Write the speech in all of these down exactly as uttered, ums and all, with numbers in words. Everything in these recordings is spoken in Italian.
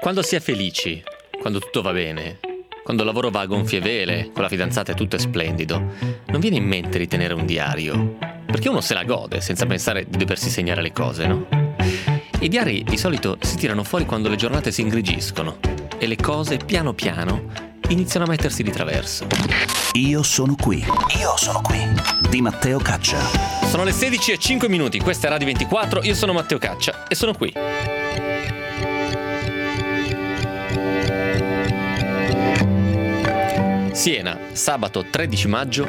Quando si è felici, quando tutto va bene, quando il lavoro va a gonfie vele, con la fidanzata e tutto è splendido, non viene in mente di tenere un diario, perché uno se la gode senza pensare di doversi segnare le cose, no? I diari di solito si tirano fuori quando le giornate si ingrigiscono e le cose piano piano iniziano a mettersi di traverso. Io sono qui. Io sono qui. Di Matteo Caccia. Sono le sedici e cinque minuti, questa è Radio ventiquattro, io sono Matteo Caccia e sono qui. Siena, sabato tredici maggio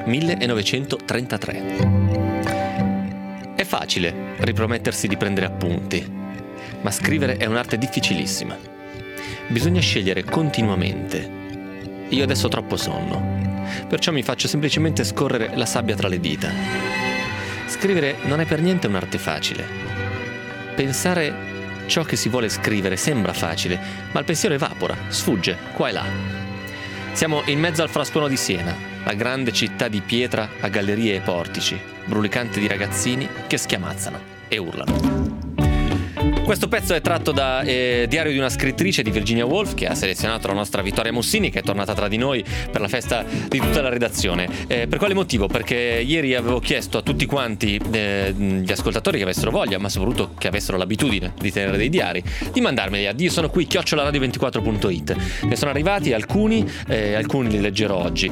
millenovecentotrentatré. È facile ripromettersi di prendere appunti, ma scrivere è un'arte difficilissima. Bisogna scegliere continuamente. Io adesso ho troppo sonno, perciò mi faccio semplicemente scorrere la sabbia tra le dita. Scrivere non è per niente un'arte facile. Pensare ciò che si vuole scrivere sembra facile, ma il pensiero evapora, sfugge qua e là. Siamo in mezzo al frastuono di Siena, la grande città di pietra a gallerie e portici, brulicante di ragazzini che schiamazzano e urlano. Questo pezzo è tratto da eh, Diario di una scrittrice di Virginia Woolf, che ha selezionato la nostra Vittoria Mussini, che è tornata tra di noi per la festa di tutta la redazione. Eh, per quale motivo? Perché ieri avevo chiesto a tutti quanti eh, gli ascoltatori che avessero voglia, ma soprattutto che avessero l'abitudine di tenere dei diari, di mandarmeli a io sono qui chiocciola radio ventiquattro punto it. Ne sono arrivati alcuni, eh, alcuni li leggerò oggi.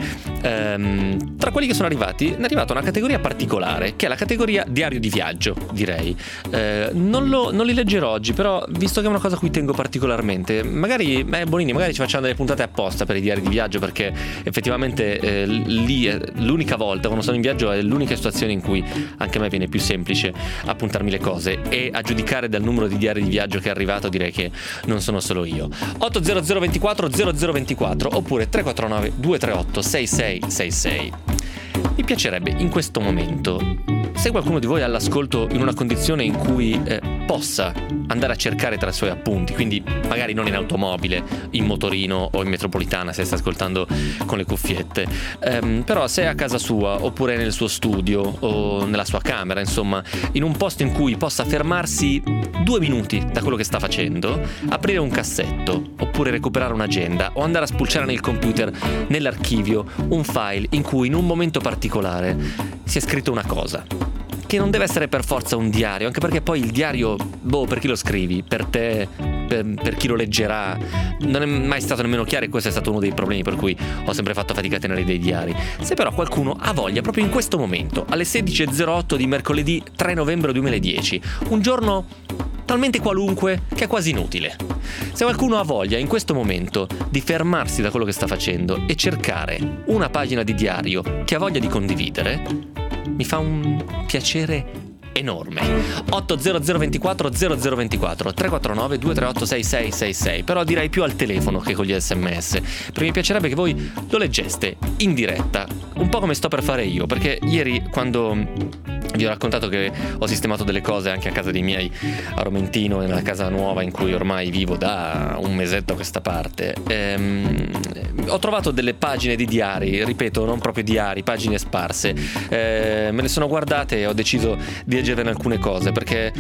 Ehm, tra quelli che sono arrivati ne è arrivata una categoria particolare, che è la categoria diario di viaggio, direi. Eh, non, lo, non li leggerò oggi, però visto che è una cosa a cui tengo particolarmente, magari eh, Bonini, magari ci facciamo delle puntate apposta per i diari di viaggio, perché effettivamente eh, lì è l'unica volta, quando sono in viaggio, è l'unica situazione in cui anche a me viene più semplice appuntarmi le cose, e a giudicare dal numero di diari di viaggio che è arrivato direi che non sono solo io. otto zero zero ventiquattro zero zero ventiquattro oppure tre quattro nove due tre otto sei sei sei sei. Mi piacerebbe in questo momento, se qualcuno di voi è all'ascolto in una condizione in cui eh, possa andare a cercare tra i suoi appunti, quindi magari non in automobile, in motorino o in metropolitana se sta ascoltando con le cuffiette, ehm, però se è a casa sua oppure nel suo studio o nella sua camera, insomma in un posto in cui possa fermarsi due minuti da quello che sta facendo, aprire un cassetto oppure recuperare un'agenda o andare a spulciare nel computer, nell'archivio, un file in cui in un momento particolare si è scritto una cosa, che non deve essere per forza un diario, anche perché poi il diario, boh, per chi lo scrivi? Per te? Per, per chi lo leggerà? Non è mai stato nemmeno chiaro, e questo è stato uno dei problemi per cui ho sempre fatto fatica a tenere dei diari. Se però qualcuno ha voglia, proprio in questo momento, alle sedici e zero otto di mercoledì tre novembre duemiladieci, un giorno talmente qualunque che è quasi inutile. Se qualcuno ha voglia in questo momento di fermarsi da quello che sta facendo e cercare una pagina di diario che ha voglia di condividere, mi fa un piacere enorme. otto zero zero ventiquattro zero zero ventiquattro tre quattro nove due tre otto sei sei sei sei, però direi più al telefono che con gli sms, perché mi piacerebbe che voi lo leggeste in diretta, un po' come sto per fare io, perché ieri quando vi ho raccontato che ho sistemato delle cose anche a casa dei miei a Romentino, nella casa nuova in cui ormai vivo da un mesetto a questa parte, ehm, ho trovato delle pagine di diari, ripeto, non proprio diari, pagine sparse, eh, me le sono guardate e ho deciso di leggervene alcune cose, perché,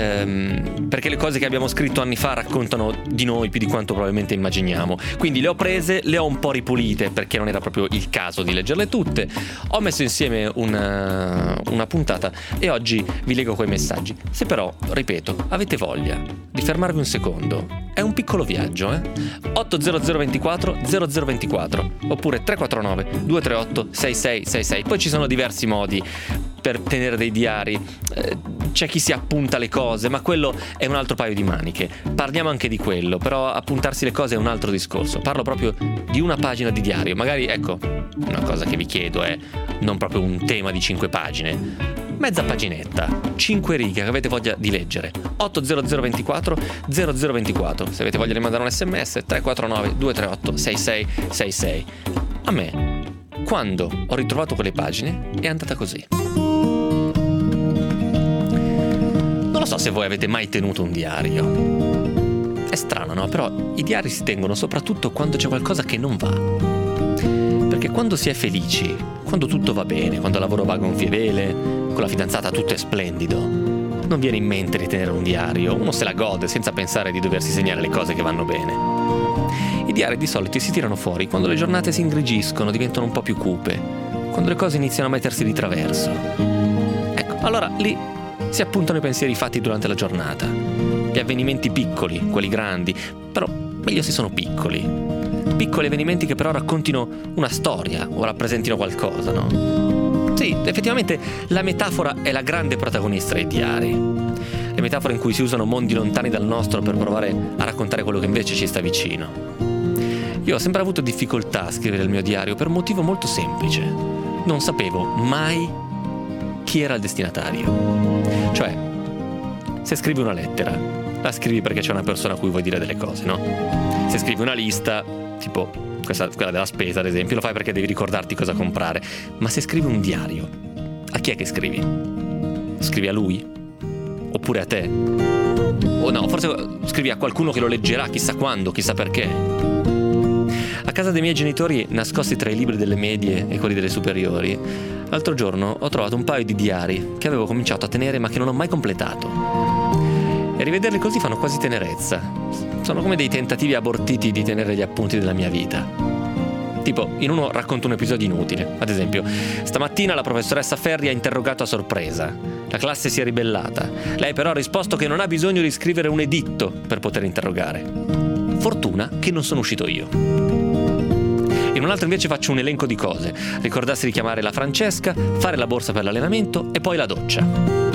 ehm, perché le cose che abbiamo scritto anni fa raccontano di noi più di quanto probabilmente immaginiamo, quindi le ho prese, le ho un po' ripulite perché non era proprio il caso di leggerle tutte, ho messo insieme una, una puntata e oggi vi leggo quei messaggi. Se però, ripeto, avete voglia di fermarvi un secondo, è un piccolo viaggio, eh? otto zero zero ventiquattro zero zero ventiquattro oppure tre quattro nove due tre otto sei sei sei sei. Poi ci sono diversi modi per tenere dei diari, eh, c'è chi si appunta le cose, ma quello è un altro paio di maniche. Parliamo anche di quello, però appuntarsi le cose è un altro discorso. Parlo proprio di una pagina di diario. Magari, ecco, una cosa che vi chiedo è non proprio un tema di cinque pagine, mezza paginetta, cinque righe che avete voglia di leggere. otto zero zero ventiquattro zero zero ventiquattro. Se avete voglia di mandare un sms, tre quattro nove due tre otto sei sei sei sei. A me, quando ho ritrovato quelle pagine, è andata così. Non lo so se voi avete mai tenuto un diario. È strano, no? Però i diari si tengono soprattutto quando c'è qualcosa che non va. Perché quando si è felici, quando tutto va bene, quando il lavoro va a gonfie vele, con la fidanzata tutto è splendido, non non viene in mente di tenere un diario, uno se la gode senza pensare di doversi segnare le cose che vanno bene. I diari di solito si tirano fuori quando le giornate si ingrigiscono, diventano un po' più cupe, quando le cose iniziano a mettersi di traverso. Ecco, allora lì si appuntano i pensieri fatti durante la giornata, gli avvenimenti piccoli, quelli grandi, però meglio se sono piccoli. Piccoli avvenimenti che però raccontino una storia o rappresentino qualcosa, no? Sì, effettivamente la metafora è la grande protagonista dei diari. Le metafore in cui si usano mondi lontani dal nostro per provare a raccontare quello che invece ci sta vicino. Io ho sempre avuto difficoltà a scrivere il mio diario per un motivo molto semplice. Non sapevo mai chi era il destinatario. Cioè, se scrivi una lettera, la scrivi perché c'è una persona a cui vuoi dire delle cose, no? Se scrivi una lista, tipo questa, quella della spesa ad esempio, lo fai perché devi ricordarti cosa comprare. Ma se scrivi un diario, a chi è che scrivi? Scrivi a lui? Oppure a te? O no, forse scrivi a qualcuno che lo leggerà chissà quando, chissà perché. A casa dei miei genitori, nascosti tra i libri delle medie e quelli delle superiori, l'altro giorno ho trovato un paio di diari che avevo cominciato a tenere ma che non ho mai completato. E rivederli così fanno quasi tenerezza. Sono come dei tentativi abortiti di tenere gli appunti della mia vita. Tipo, in uno racconto un episodio inutile. Ad esempio, stamattina la professoressa Ferri ha interrogato a sorpresa. La classe si è ribellata. Lei però ha risposto che non ha bisogno di scrivere un editto per poter interrogare. Fortuna che non sono uscito io. In un altro invece faccio un elenco di cose. Ricordarsi di chiamare la Francesca, fare la borsa per l'allenamento e poi la doccia.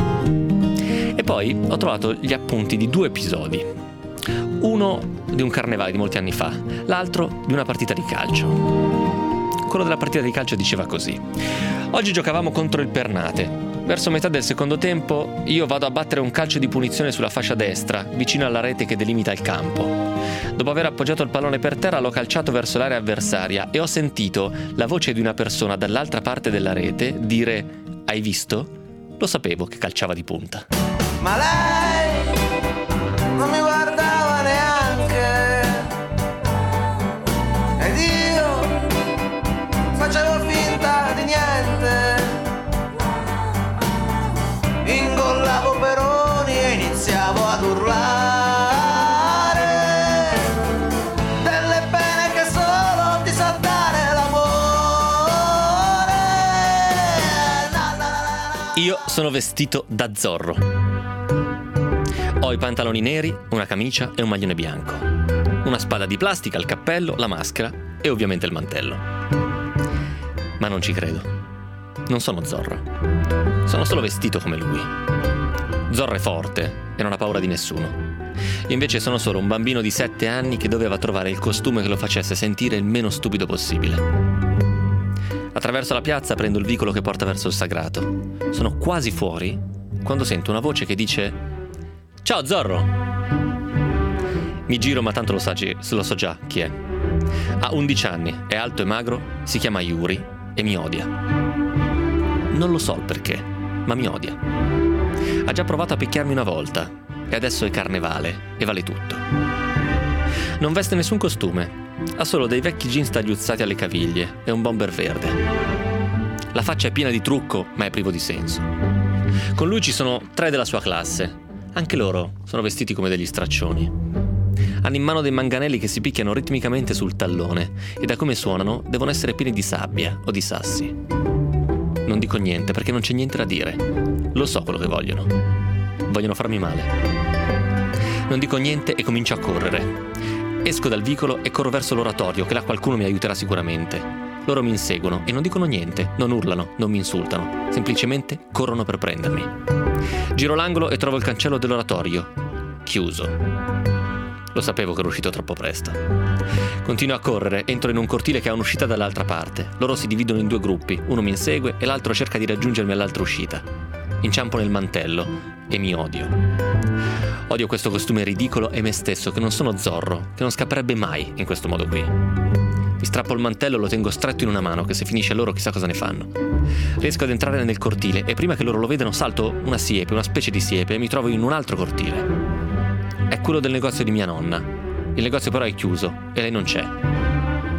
E poi ho trovato gli appunti di due episodi. Uno di un carnevale di molti anni fa, l'altro di una partita di calcio. Quello della partita di calcio diceva così: oggi giocavamo contro il Pernate. Verso metà del secondo tempo io vado a battere un calcio di punizione sulla fascia destra, vicino alla rete che delimita il campo. Dopo aver appoggiato il pallone per terra l'ho calciato verso l'area avversaria e ho sentito la voce di una persona dall'altra parte della rete dire: hai visto? Lo sapevo che calciava di punta. Ma lei non mi guardava neanche ed io facevo finta di niente. Ingollavo Peroni e iniziavo ad urlare delle pene che solo ti sa dare l'amore. Na, na, na, na. Io sono vestito da Zorro. Ho i pantaloni neri, una camicia e un maglione bianco. Una spada di plastica, il cappello, la maschera e ovviamente il mantello. Ma non ci credo. Non sono Zorro. Sono solo vestito come lui. Zorro è forte e non ha paura di nessuno. Io invece sono solo un bambino di sette anni che doveva trovare il costume che lo facesse sentire il meno stupido possibile. Attraverso la piazza prendo il vicolo che porta verso il sagrato. Sono quasi fuori quando sento una voce che dice: ciao Zorro! Mi giro ma tanto lo, sa, lo so già chi è. Ha undici anni, è alto e magro, si chiama Yuri e mi odia. Non lo so il perché, ma mi odia. Ha già provato a picchiarmi una volta e adesso è carnevale e vale tutto. Non veste nessun costume, ha solo dei vecchi jeans tagliuzzati alle caviglie e un bomber verde. La faccia è piena di trucco ma è privo di senso. Con lui ci sono tre della sua classe. Anche loro sono vestiti come degli straccioni. Hanno in mano dei manganelli che si picchiano ritmicamente sul tallone e da come suonano devono essere pieni di sabbia o di sassi. Non dico niente perché non c'è niente da dire. Lo so quello che vogliono. Vogliono farmi male. Non dico niente e comincio a correre. Esco dal vicolo e corro verso l'oratorio, che là qualcuno mi aiuterà sicuramente. Loro mi inseguono e non dicono niente, non urlano, non mi insultano. Semplicemente corrono per prendermi. Giro l'angolo e trovo il cancello dell'oratorio. Chiuso. Lo sapevo che ero uscito troppo presto. Continuo a correre, entro in un cortile che ha un'uscita dall'altra parte. Loro si dividono in due gruppi, uno mi insegue e l'altro cerca di raggiungermi all'altra uscita. Inciampo nel mantello e mi odio. Odio questo costume ridicolo e me stesso, che non sono Zorro, che non scapperebbe mai in questo modo qui. Mi strappo il mantello e lo tengo stretto in una mano, che se finisce loro chissà cosa ne fanno. Riesco ad entrare nel cortile e prima che loro lo vedano salto una siepe, una specie di siepe, e mi trovo in un altro cortile. È quello del negozio di mia nonna. Il negozio però è chiuso e lei non c'è.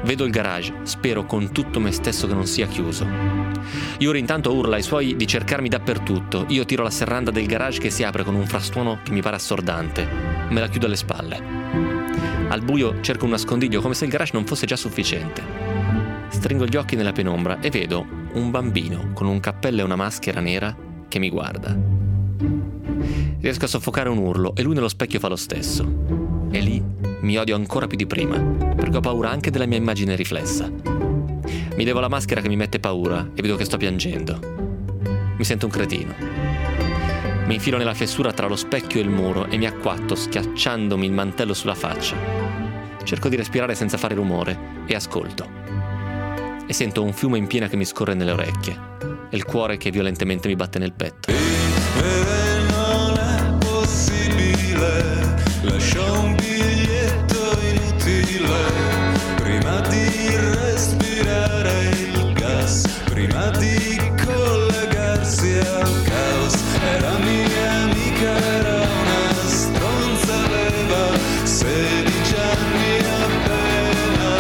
Vedo il garage, spero con tutto me stesso che non sia chiuso. Yuri intanto urla ai suoi di cercarmi dappertutto. Io tiro la serranda del garage che si apre con un frastuono che mi pare assordante. Me la chiudo alle spalle. Al buio cerco un nascondiglio come se il garage non fosse già sufficiente. Stringo gli occhi nella penombra e vedo un bambino con un cappello e una maschera nera che mi guarda. Riesco a soffocare un urlo e lui nello specchio fa lo stesso. E lì mi odio ancora più di prima, perché ho paura anche della mia immagine riflessa. Mi levo la maschera che mi mette paura e vedo che sto piangendo. Mi sento un cretino. Mi infilo nella fessura tra lo specchio e il muro e mi acquatto schiacciandomi il mantello sulla faccia. Cerco di respirare senza fare rumore e ascolto. E sento un fiume in piena che mi scorre nelle orecchie e il cuore che violentemente mi batte nel petto. Vivere non è possibile, lascio un biglietto inutile prima di respirare il gas, prima di collegarsi al caos. Era mia amica, era una stronza, aveva sedici anni appena.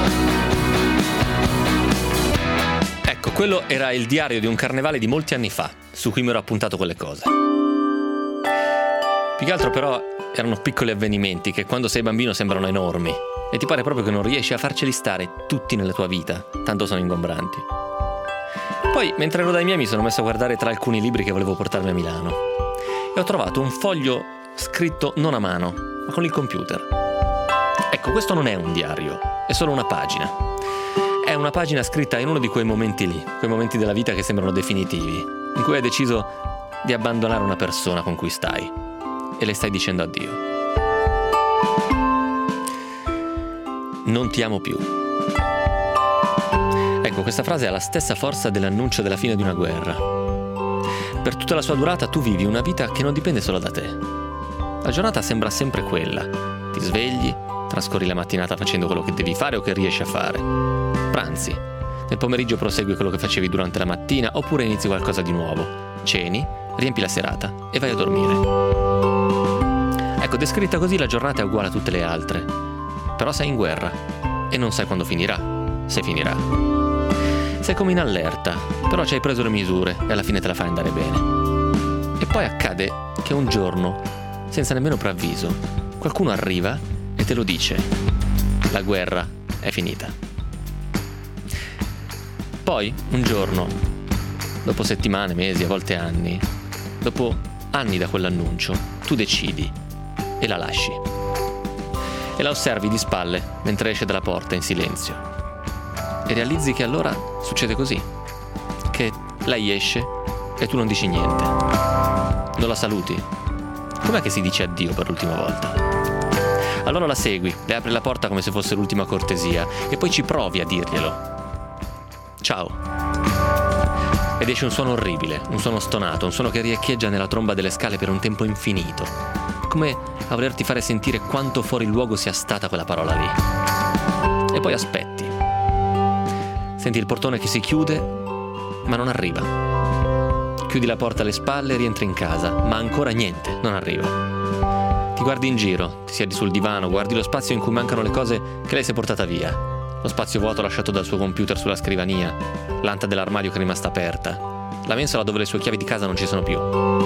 Ecco, quello era il diario di un carnevale di molti anni fa, su cui mi ero appuntato quelle cose. Più che altro però erano piccoli avvenimenti che quando sei bambino sembrano enormi e ti pare proprio che non riesci a farceli stare tutti nella tua vita, tanto sono ingombranti. Poi, mentre ero dai miei, mi sono messo a guardare tra alcuni libri che volevo portarmi a Milano e ho trovato un foglio scritto non a mano, ma con il computer. Ecco, questo non è un diario, è solo una pagina. È una pagina scritta in uno di quei momenti lì, quei momenti della vita che sembrano definitivi, in cui hai deciso di abbandonare una persona con cui stai e le stai dicendo addio. Non ti amo più. Ecco, questa frase ha la stessa forza dell'annuncio della fine di una guerra. Per tutta la sua durata tu vivi una vita che non dipende solo da te. La giornata sembra sempre quella. Ti svegli, trascorri la mattinata facendo quello che devi fare o che riesci a fare. Pranzi. Nel pomeriggio prosegui quello che facevi durante la mattina oppure inizi qualcosa di nuovo. Ceni, riempi la serata e vai a dormire. Ecco, descritta così la giornata è uguale a tutte le altre. Però sei in guerra e non sai quando finirà, se finirà. Sei come in allerta, però ci hai preso le misure e alla fine te la fai andare bene. E poi accade che un giorno, senza nemmeno preavviso, qualcuno arriva e te lo dice. La guerra è finita. Poi, un giorno, dopo settimane, mesi, a volte anni, dopo anni da quell'annuncio, tu decidi e la lasci. E la osservi di spalle mentre esce dalla porta in silenzio. E realizzi che allora succede così, che lei esce e tu non dici niente. Non la saluti. Com'è che si dice addio per l'ultima volta? Allora la segui, le apri la porta come se fosse l'ultima cortesia e poi ci provi a dirglielo. Ciao. Ed esce un suono orribile, un suono stonato, un suono che riecheggia nella tromba delle scale per un tempo infinito, come a volerti fare sentire quanto fuori luogo sia stata quella parola lì. E poi aspetti. Senti il portone che si chiude, ma non arriva. Chiudi la porta alle spalle e rientri in casa, ma ancora niente, non arriva. Ti guardi in giro, ti siedi sul divano, guardi lo spazio in cui mancano le cose che lei si è portata via. Lo spazio vuoto lasciato dal suo computer sulla scrivania, l'anta dell'armadio che è rimasta aperta, la mensola dove le sue chiavi di casa non ci sono più.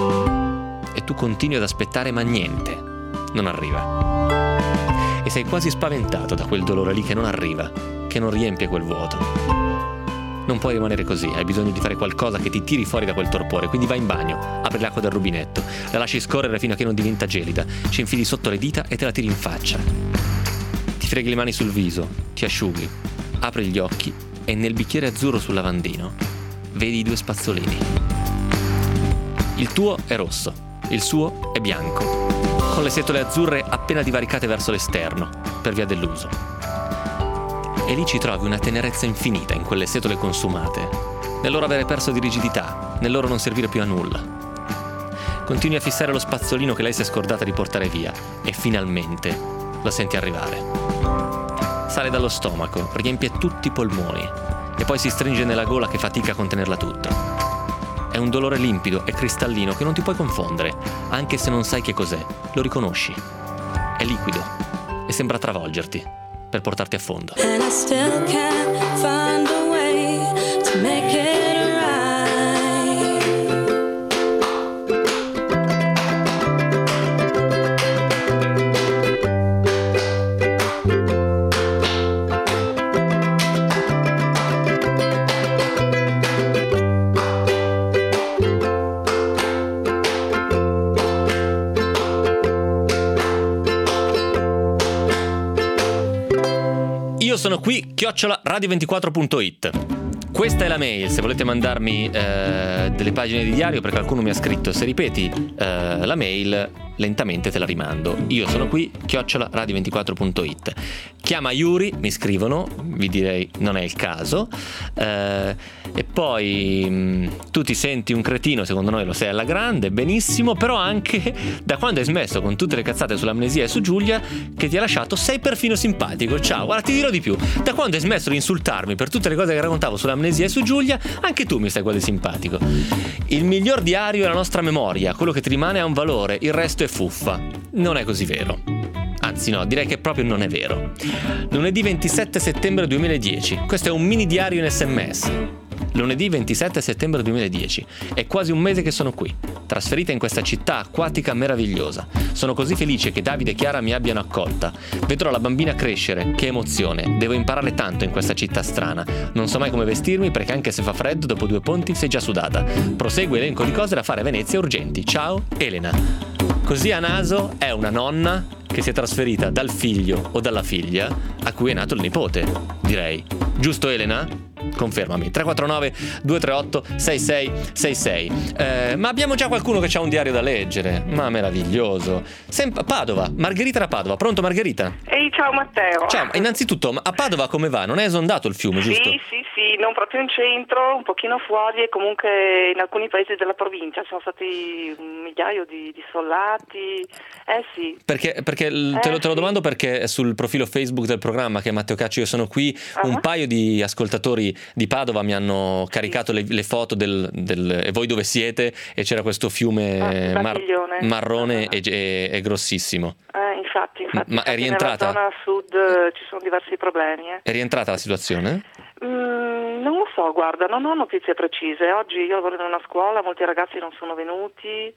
E tu continui ad aspettare, ma niente, non arriva. E sei quasi spaventato da quel dolore lì che non arriva, che non riempie quel vuoto. Non puoi rimanere così, hai bisogno di fare qualcosa che ti tiri fuori da quel torpore, quindi vai in bagno, apri l'acqua dal rubinetto, la lasci scorrere fino a che non diventa gelida, ci infili sotto le dita e te la tiri in faccia. Ti freghi le mani sul viso, ti asciughi, apri gli occhi e nel bicchiere azzurro sul lavandino vedi i due spazzolini. Il tuo è rosso, il suo è bianco, con le setole azzurre appena divaricate verso l'esterno, per via dell'uso. E lì ci trovi una tenerezza infinita in quelle setole consumate, nel loro avere perso di rigidità, nel loro non servire più a nulla. Continui a fissare lo spazzolino che lei si è scordata di portare via e finalmente lo senti arrivare. Sale dallo stomaco, riempie tutti i polmoni e poi si stringe nella gola che fatica a contenerla tutta. È un dolore limpido e cristallino che non ti puoi confondere, anche se non sai che cos'è, lo riconosci. È liquido e sembra travolgerti, per portarti a fondo. And I still can't find a way to make it right. Io sono qui, chiocciola radio ventiquattro punto it. Questa è la mail, se volete mandarmi eh, delle pagine di diario, perché qualcuno mi ha scritto: se ripeti eh, la mail lentamente te la rimando. Io sono qui, chiocciola radio ventiquattro punto it. Chiama Yuri, mi scrivono, vi direi non è il caso. Eh, e poi mh, tu ti senti un cretino, secondo noi lo sei alla grande, benissimo, però anche da quando hai smesso con tutte le cazzate sull'amnesia e su Giulia che ti ha lasciato, sei perfino simpatico. Ciao, guarda, ti dirò di più, da quando hai smesso di insultarmi per tutte le cose che raccontavo sull'amnesia e su Giulia, anche tu mi stai quasi simpatico. Il miglior diario è la nostra memoria, quello che ti rimane ha un valore, il resto è fuffa. Non è così vero. Anzi no, direi che proprio non è vero. Lunedì ventisette settembre duemiladieci. Questo è un mini diario in sms. Lunedì ventisette settembre duemiladieci. È quasi un mese che sono qui, trasferita in questa città acquatica meravigliosa. Sono così felice che Davide e Chiara mi abbiano accolta. Vedrò la bambina crescere, che emozione. Devo imparare tanto in questa città strana. Non so mai come vestirmi perché anche se fa freddo dopo due ponti sei già sudata. Prosegue elenco di cose da fare a Venezia urgenti. Ciao, Elena. Così a naso è una nonna che si è trasferita dal figlio o dalla figlia a cui è nato il nipote, direi. Giusto, Elena? Confermami. tre quattro nove due tre otto sei sei sei sei. Eh, ma abbiamo già qualcuno che ha un diario da leggere. Ma meraviglioso. Sem- Padova, Margherita da Padova. Pronto, Margherita? Ehi, ciao Matteo. Ciao, innanzitutto, a Padova come va? Non è esondato il fiume, sì, giusto? Sì, sì, sì, non proprio in centro, un pochino fuori e comunque in alcuni paesi della provincia sono stati un migliaio di, di sollati. Eh sì. Perché, perché l- te, lo, te lo domando perché sul profilo Facebook del programma, che è Matteo Caccio Io Sono Qui, uh-huh. un paio di ascoltatori di Padova mi hanno caricato le, le foto del, del e voi dove siete, e c'era questo fiume ah, mar- marrone e, e, e grossissimo. Eh, infatti, infatti, ma è rientrata? Nella zona sud eh, ci sono diversi problemi. Eh. È rientrata la situazione? Mm, non lo so, guarda, non ho notizie precise. Oggi io lavoro in una scuola, molti ragazzi non sono venuti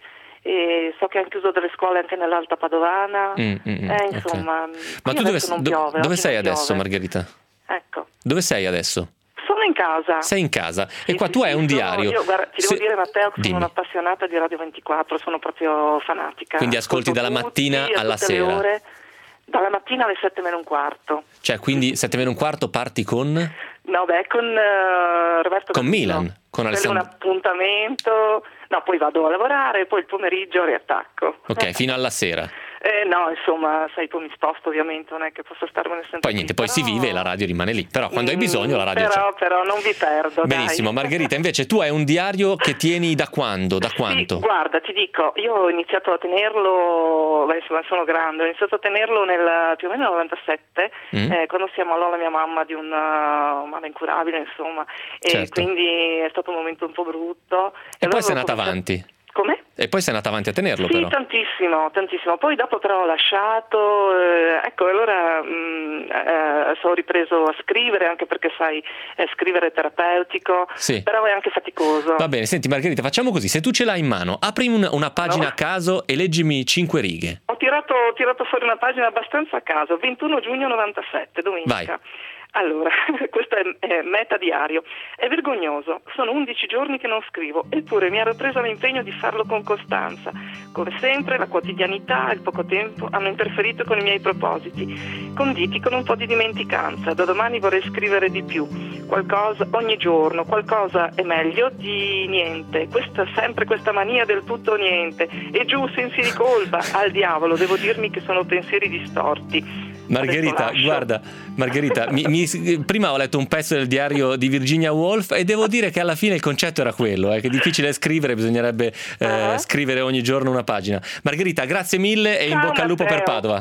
e so che hanno chiuso delle scuole anche nell'Alta Padovana. Mm, mm, eh, insomma, okay. Ma tu dove, non do, piove, dove sei non adesso, piove. Margherita? Ecco. Dove sei adesso? Sono in casa. Sei in casa. Sì, e qua sì, tu hai sì, un sono, diario. Io, guarda, ti Se... devo dire, Matteo, che Dimmi. sono un'appassionata di Radio ventiquattro, sono proprio fanatica. Quindi ascolti Ascolto dalla mattina tutti, alla tutte le sera. Ore, dalla mattina alle sette meno un quarto. Cioè, quindi sette meno un quarto parti con? No, beh, con uh, Roberto Con Gattino. Milan, con Quello è Alessandro. un appuntamento. No, poi vado a lavorare, poi il pomeriggio riattacco. Ok, fino alla sera. Eh, no, insomma, sai, poi mi sposto ovviamente, non è che posso starmene sempre. Poi niente, qui, poi però... si vive e la radio rimane lì. Però quando mm, hai bisogno la radio però, c'è. Però non vi perdo. Benissimo, dai. Margherita, invece tu hai un diario che tieni da quando? Da quanto? Sì, guarda, ti dico, io ho iniziato a tenerlo, beh, insomma sono grande, ho iniziato a tenerlo nel più o meno nel novantasette, Mm. eh, quando si ammalò la mia mamma di un uh, male incurabile, insomma, e Certo. quindi è stato un momento un po' brutto. E, allora poi sei ho andata cominciato- avanti. Come? E poi sei andata avanti a tenerlo, Sì, però. tantissimo, tantissimo. Poi dopo però ho lasciato, eh, ecco, allora mh, eh, ho ripreso a scrivere, anche perché sai, eh, scrivere è terapeutico, Sì. però è anche faticoso. Va bene, senti Margherita, facciamo così, se tu ce l'hai in mano, aprimi un- una pagina No. a caso e leggimi cinque righe. Ho tirato, ho tirato fuori una pagina abbastanza a caso, ventuno giugno novantasette, domenica. Vai. Allora, questo è, è meta diario. È vergognoso, sono undici giorni che non scrivo, eppure mi ero presa l'impegno di farlo con costanza. Come sempre la quotidianità e il poco tempo hanno interferito con i miei propositi, conditi con un po' di dimenticanza. Da domani vorrei scrivere di più, qualcosa ogni giorno, qualcosa è meglio di niente. Questa sempre questa mania del tutto o niente. E giù, sensi di colpa, al diavolo, devo dirmi che sono pensieri distorti. Margherita, Adesso lascio. guarda, Margherita, mi, mi- prima ho letto un pezzo del diario di Virginia Woolf e devo dire che alla fine il concetto era quello, eh, che è difficile scrivere, bisognerebbe eh, Ah. scrivere ogni giorno una pagina. Margherita, grazie mille e in Ciao, bocca al lupo per Matteo. Padova. Un bacione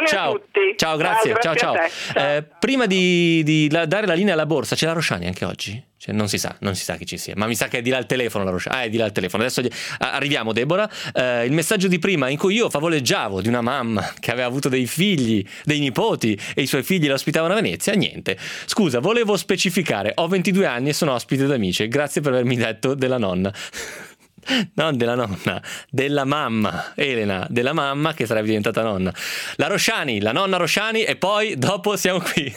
Bacioni ciao. a tutti. Ciao, grazie. Ciao, ciao. ciao. ciao. Eh, prima di, di la, dare la linea alla borsa, c'è la Rosciani anche oggi? Cioè, non si sa, non si sa chi ci sia, ma mi sa che è di là il telefono la Rosciani. Ah, è di là il telefono. Adesso gli... arriviamo, Deborah. Eh, il messaggio di prima in cui io favoleggiavo di una mamma che aveva avuto dei figli, dei nipoti e i suoi figli la ospitavano a Venezia. Niente. Scusa, volevo specificare. Ho ventidue anni e sono ospite d'Amici. Grazie per avermi detto della nonna. Non della nonna, della mamma, Elena, della mamma che sarebbe diventata nonna. La Rosciani, la nonna Rosciani, e poi dopo siamo qui.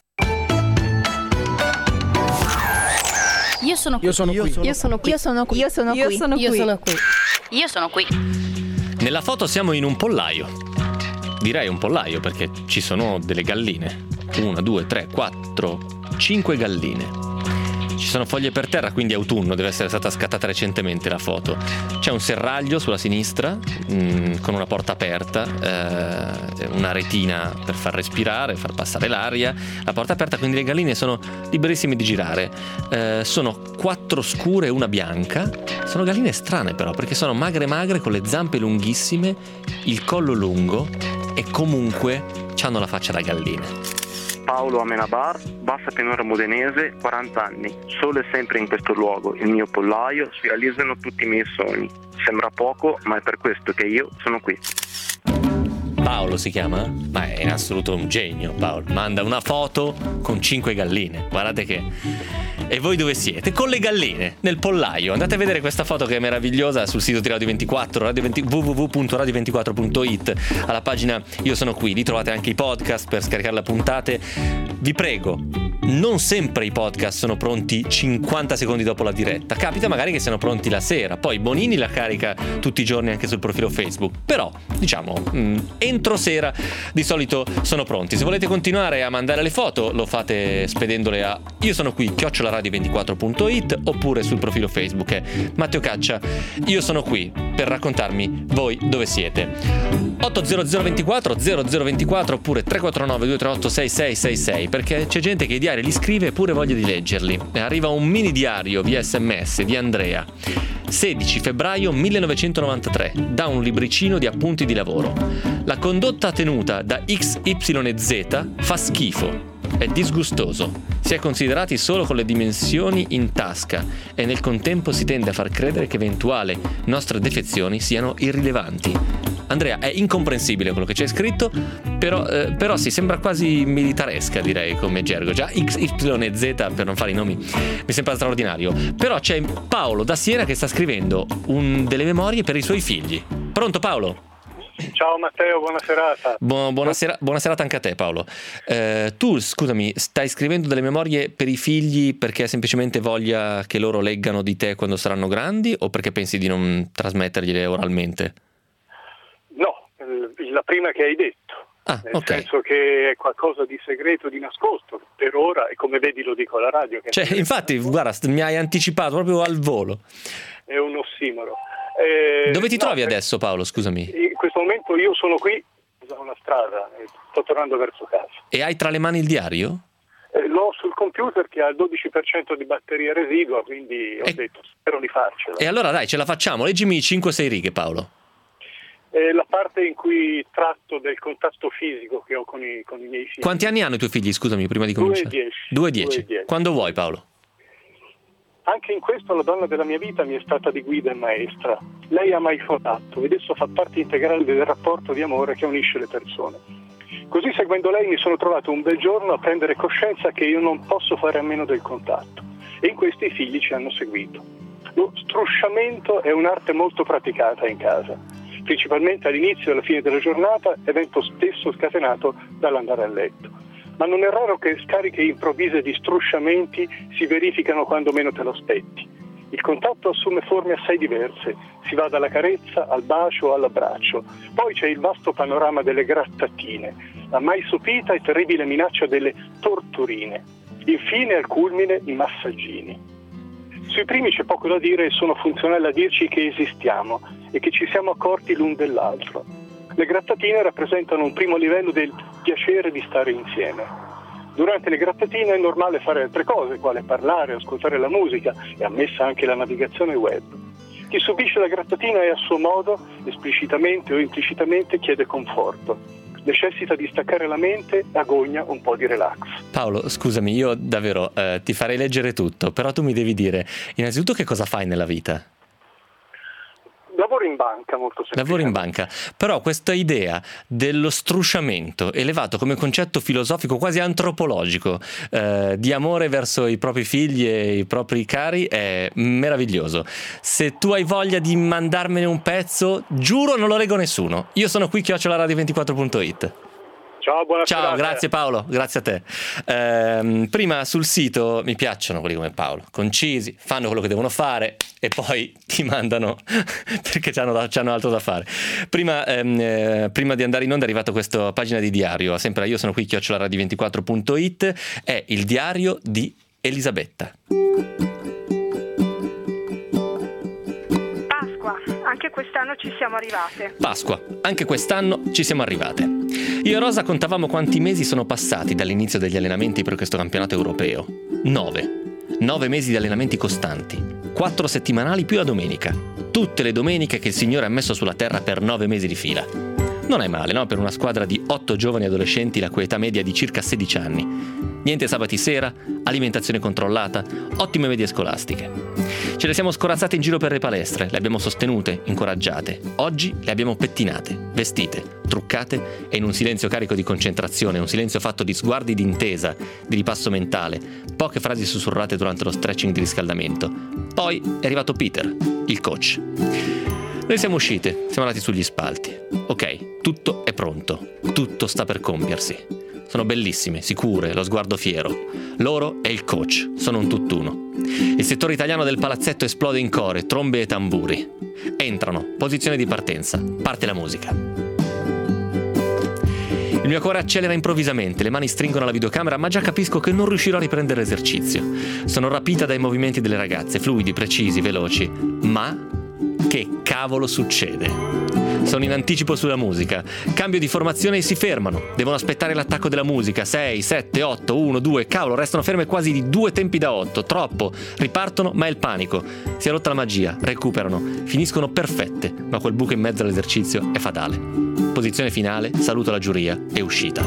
Io sono qui. Io sono qui. Io sono qui. Io sono qui. Io sono qui. Io sono Io qui. sono qui. Io sono qui. Nella foto siamo in un pollaio. Direi un pollaio perché ci sono delle galline. Una, due, tre, quattro, cinque galline. Ci sono foglie per terra, quindi autunno, deve essere stata scattata recentemente la foto. C'è un serraglio sulla sinistra mh, con una porta aperta, eh, una retina per far respirare, far passare l'aria. La porta aperta, quindi le galline sono liberissime di girare. Eh, sono quattro scure e una bianca. Sono galline strane però, perché sono magre magre con le zampe lunghissime, il collo lungo e comunque hanno la faccia da galline. Paolo Amenabar, bassa tenora modenese, quaranta anni. Solo e sempre in questo luogo, il mio pollaio, si realizzano tutti i miei sogni. Sembra poco, ma è per questo che io sono qui. Paolo si chiama? Ma è in assoluto un genio, Paolo. Manda una foto con cinque galline. Guardate che... E voi dove siete? Con le galline, nel pollaio. Andate a vedere questa foto che è meravigliosa sul sito di Radio ventiquattro, radio venti, w w w punto radio ventiquattro punto i t. Alla pagina Io sono qui. Lì trovate anche i podcast per scaricare le puntate. Vi prego, non sempre i podcast sono pronti cinquanta secondi dopo la diretta. Capita magari che siano pronti la sera. Poi Bonini la carica tutti i giorni anche sul profilo Facebook. Però, diciamo, mh, entro sera di solito sono pronti. Se volete continuare a mandare le foto, lo fate spedendole a Io sono qui, chiocciola radio ventiquattro punto i t, oppure sul profilo Facebook è Matteo Caccia. Io sono qui per raccontarmi voi dove siete. otto zero zero ventiquattro zero zero ventiquattro oppure tre quattro nove due tre otto sei sei sei sei, perché c'è gente che i diari li scrive e pure voglia di leggerli. E arriva un mini diario via sms di Andrea. sedici febbraio millenovecentonovantatré, da un libricino di appunti di lavoro. La condotta tenuta da X Y Z fa schifo. È disgustoso. Si è considerati solo con le dimensioni in tasca e nel contempo si tende a far credere che eventuali nostre defezioni siano irrilevanti. Andrea, è incomprensibile quello che c'è scritto, però, eh, però sì, sembra quasi militaresca, direi, come gergo. Già X Y Z, per non fare i nomi, mi sembra straordinario. Però c'è Paolo da Siena che sta scrivendo un, delle memorie per i suoi figli. Pronto, Paolo? Ciao Matteo, buona serata. Bu- buona, sera- buona serata anche a te, Paolo. Eh, tu, scusami, stai scrivendo delle memorie per i figli perché hai semplicemente voglia che loro leggano di te quando saranno grandi, o perché pensi di non trasmettergliele oralmente? No, la prima che hai detto. Ah, nel okay. senso che è qualcosa di segreto, di nascosto, per ora, e come vedi lo dico alla radio. Che cioè, infatti, guarda, mi hai anticipato proprio al volo. È un ossimoro. Eh, Dove ti no, trovi eh, adesso, Paolo, scusami? In questo momento io sono qui, da una strada, e sto tornando verso casa. E hai tra le mani il diario? Eh, l'ho sul computer che ha il dodici per cento di batteria residua, quindi ho e... detto, spero di farcela. E allora dai, ce la facciamo, leggimi cinque sei righe, Paolo. Eh, la parte in cui tratto del contatto fisico che ho con i, con i miei figli. Quanti anni hanno i tuoi figli, scusami, prima di cominciare? Due e dieci. Due e dieci. Quando vuoi, Paolo. Anche in questo la donna della mia vita mi è stata di guida e maestra. Lei ama il contatto ed esso fa parte integrale del rapporto di amore che unisce le persone. Così, seguendo lei, mi sono trovato un bel giorno a prendere coscienza che io non posso fare a meno del contatto, e in questo i figli ci hanno seguito. Lo strusciamento è un'arte molto praticata in casa, principalmente all'inizio e alla fine della giornata, evento spesso scatenato dall'andare a letto. Ma non è raro che scariche improvvise di strusciamenti si verificano quando meno te lo aspetti. Il contatto assume forme assai diverse, si va dalla carezza al bacio all'abbraccio. Poi c'è il vasto panorama delle grattatine, la mai sopita e terribile minaccia delle torturine. Infine, al culmine, i massaggini. Sui primi c'è poco da dire e sono funzionali a dirci che esistiamo e che ci siamo accorti l'un dell'altro. Le grattatine rappresentano un primo livello del piacere di stare insieme. Durante le grattatine è normale fare altre cose, quale parlare, ascoltare la musica, e ammessa anche la navigazione web. Chi subisce la grattatina è a suo modo, esplicitamente o implicitamente, chiede conforto. necessita di staccare la mente, agogna un po' di relax. Paolo, scusami, io davvero eh, ti farei leggere tutto, però tu mi devi dire innanzitutto che cosa fai nella vita. Lavoro in banca, molto semplice. Lavoro in banca, però questa idea dello strusciamento elevato come concetto filosofico quasi antropologico eh, di amore verso i propri figli e i propri cari è meraviglioso. Se tu hai voglia di mandarmene un pezzo, giuro non lo leggo nessuno. Io sono qui chiocciola radio ventiquattro punto it. Ciao, buona Ciao, serata. grazie Paolo, grazie a te. Ehm, prima sul sito mi piacciono quelli come Paolo, concisi, fanno quello che devono fare e poi ti mandano perché c'hanno, c'hanno altro da fare. Prima, ehm, eh, prima di andare in onda è arrivata questa pagina di diario, sempre io sono qui chiocciola radio ventiquattro punto it, è il diario di Elisabetta. Pasqua, anche quest'anno ci siamo arrivate. Pasqua, anche quest'anno ci siamo arrivate. Io e Rosa contavamo quanti mesi sono passati dall'inizio degli allenamenti per questo campionato europeo. Nove. Nove mesi di allenamenti costanti. Quattro settimanali più la domenica. Tutte le domeniche che il Signore ha messo sulla terra per nove mesi di fila. Non è male, no? Per una squadra di otto giovani adolescenti la cui età media è di circa sedici anni. Niente sabati sera, alimentazione controllata, ottime medie scolastiche. Ce le siamo scorazzate in giro per le palestre, le abbiamo sostenute, incoraggiate. Oggi le abbiamo pettinate, vestite, truccate e in un silenzio carico di concentrazione, un silenzio fatto di sguardi di intesa, di ripasso mentale, poche frasi sussurrate durante lo stretching di riscaldamento. Poi è arrivato Peter, il coach. Noi siamo uscite, siamo andati sugli spalti. Ok, tutto è pronto, tutto sta per compiersi. Sono bellissime, sicure, lo sguardo fiero. Loro e il coach, sono un tutt'uno. Il settore italiano del palazzetto esplode in core, trombe e tamburi. Entrano, posizione di partenza, parte la musica. Il mio cuore accelera improvvisamente, le mani stringono la videocamera, ma già capisco che non riuscirò a riprendere l'esercizio. Sono rapita dai movimenti delle ragazze, fluidi, precisi, veloci. Ma che cavolo succede? Sono in anticipo sulla musica. Cambio di formazione e si fermano. Devono aspettare l'attacco della musica. sei, sette, otto, uno, due. Cavolo, restano ferme quasi di due tempi da otto. Troppo. Ripartono, ma è il panico. Si è rotta la magia. Recuperano. Finiscono perfette. Ma quel buco in mezzo all'esercizio è fatale. Posizione finale. Saluto la giuria. È uscita.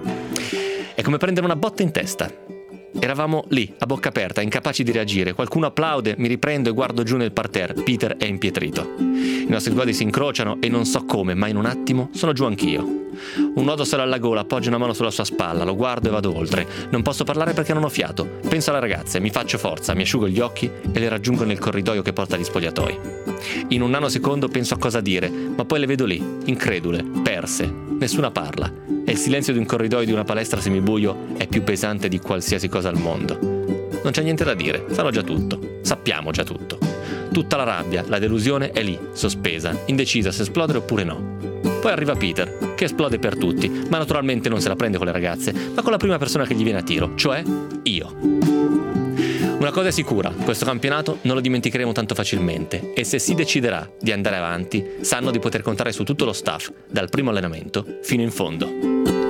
È come prendere una botta in testa. Eravamo lì, a bocca aperta, incapaci di reagire. Qualcuno applaude, mi riprendo e guardo giù nel parterre. Peter è impietrito. I nostri sguardi si incrociano e non so come, ma in un attimo sono giù anch'io. Un nodo sale alla gola, appoggio una mano sulla sua spalla, lo guardo e vado oltre. Non posso parlare perché non ho fiato. Penso alle ragazze, mi faccio forza, mi asciugo gli occhi e le raggiungo nel corridoio che porta agli spogliatoi. In un nanosecondo penso a cosa dire, ma poi le vedo lì, incredule, perse. Nessuna parla. E il silenzio di un corridoio di una palestra semibuio è più pesante di qualsiasi cosa al mondo. Non c'è niente da dire, sanno già tutto, sappiamo già tutto. Tutta la rabbia, la delusione è lì, sospesa, indecisa se esplodere oppure no. Poi arriva Peter, che esplode per tutti, ma naturalmente non se la prende con le ragazze, ma con la prima persona che gli viene a tiro, cioè io. Una cosa è sicura, questo campionato non lo dimenticheremo tanto facilmente e se si deciderà di andare avanti, sanno di poter contare su tutto lo staff, dal primo allenamento fino in fondo.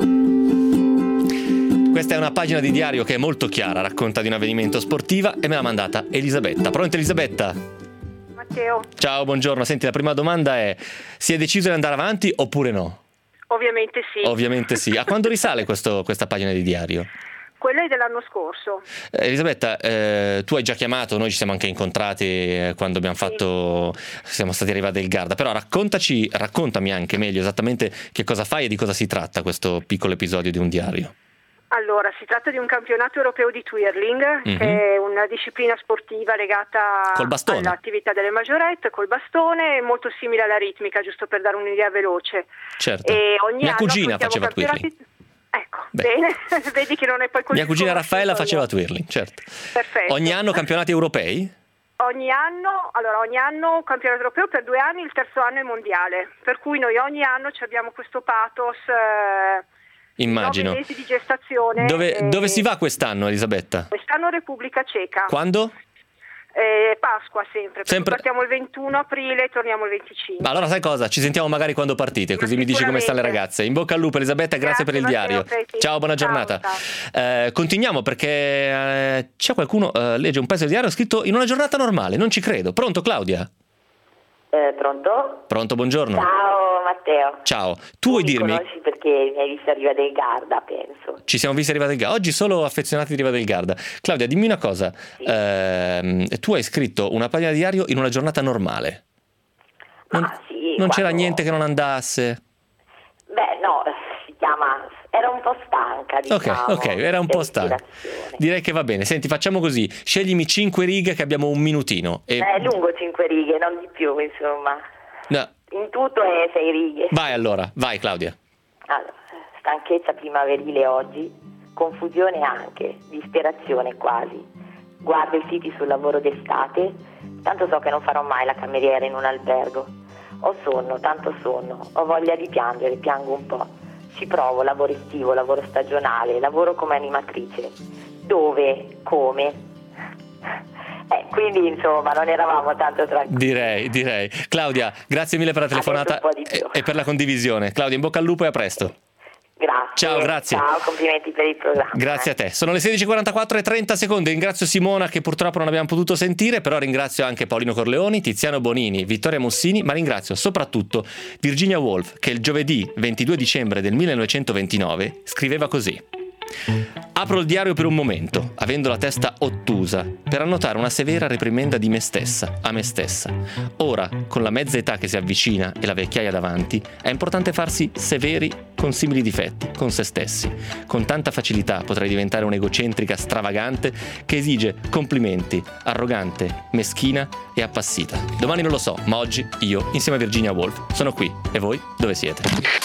Questa è una pagina di diario che è molto chiara, racconta di un avvenimento sportiva e me l'ha mandata Elisabetta. Pronta Elisabetta? Matteo. Ciao, buongiorno. Senti, la prima domanda è: si è deciso di andare avanti oppure no? Ovviamente sì. Ovviamente sì. A quando risale questo, questa pagina di diario? Quella è dell'anno scorso. Eh, Elisabetta, eh, tu hai già chiamato, noi ci siamo anche incontrati eh, quando abbiamo Sì. fatto, siamo stati arrivati del Garda, però raccontaci, raccontami anche meglio esattamente che cosa fai e di cosa si tratta questo piccolo episodio di un diario. Allora, si tratta di un campionato europeo di twirling, Mhm. che è una disciplina sportiva legata Col bastone. all'attività delle maggiorette, col bastone, molto simile alla ritmica, giusto per dare un'idea veloce. Certo. E ogni Mia anno cugina affrontiamo faceva twirling. campionati- Ecco, Beh. bene, vedi che non è poi così Mia cugina sconosciuto, Raffaella no? faceva twirling, certo. Perfetto. Ogni anno campionati europei? Ogni anno, allora ogni anno campionato europeo per due anni, il terzo anno è mondiale, per cui noi ogni anno ci abbiamo questo pathos, eh, Immagino. nove mesi di gestazione. Dove, e dove si va quest'anno, Elisabetta? Quest'anno Repubblica Ceca. Quando? Eh, Pasqua sempre, perché Sempre- partiamo il ventuno aprile e torniamo il venticinque. Ma allora sai cosa? Ci sentiamo magari quando partite, così mi dici come stanno le ragazze. In bocca al lupo Elisabetta, grazie, Grazie, per il Matteo, diario. Preti. Ciao, buona Ciao, giornata. ciao. Eh, continuiamo perché eh, c'è qualcuno, eh, legge un pezzo di diario scritto in una giornata normale, non ci credo. Pronto Claudia? Eh, pronto? Pronto, buongiorno. Ciao Matteo. Ciao. Tu, Tu vuoi mi dirmi? conosci perché mi hai visto a Riva del Garda, penso. Ci siamo visti a Riva del Garda. Oggi solo affezionati di Riva del Garda. Claudia, dimmi una cosa. Sì. Ehm, tu hai scritto una pagina diario in una giornata normale. Non, Ma sì, non c'era quando- niente che non andasse? Beh, no, si chiama... Era un po' stanca, diciamo. Ok, ok, era un po' per stanca. ispirazione. Direi che va bene. Senti, facciamo così. Sceglimi cinque righe che abbiamo un minutino. E... È lungo cinque righe, non di più, insomma. No, In tutto è sei righe. vai allora, vai Claudia. Allora, stanchezza primaverile oggi, confusione anche, disperazione quasi. Guardo i siti sul lavoro d'estate, tanto so che non farò mai la cameriera in un albergo. Ho sonno, tanto sonno, ho voglia di piangere, piango un po'. Ci provo, lavoro estivo, lavoro stagionale, lavoro come animatrice. Dove? Come? Eh, quindi insomma non eravamo tanto tranquilli. Direi, direi. Claudia, grazie mille per la telefonata Adesso un po' di più. e, e per la condivisione. Claudia, in bocca al lupo e a presto. Grazie. Ciao, grazie. Ciao, complimenti per il programma. Grazie a te. Sono le sedici e quarantaquattro e trenta secondi. Ringrazio Simona che purtroppo non abbiamo potuto sentire, però ringrazio anche Paolino Corleoni, Tiziano Bonini, Vittoria Mussini, ma ringrazio soprattutto Virginia Woolf che il giovedì ventidue dicembre del millenovecentoventinove scriveva così: apro il diario per un momento, avendo la testa ottusa, per annotare una severa reprimenda di me stessa, a me stessa. Ora, con la mezza età che si avvicina e la vecchiaia davanti, è importante farsi severi con simili difetti, con se stessi. Con tanta facilità potrei diventare un'egocentrica stravagante che esige complimenti, arrogante, meschina e appassita. Domani non lo so, ma oggi io, insieme a Virginia Woolf, sono qui. E voi dove siete?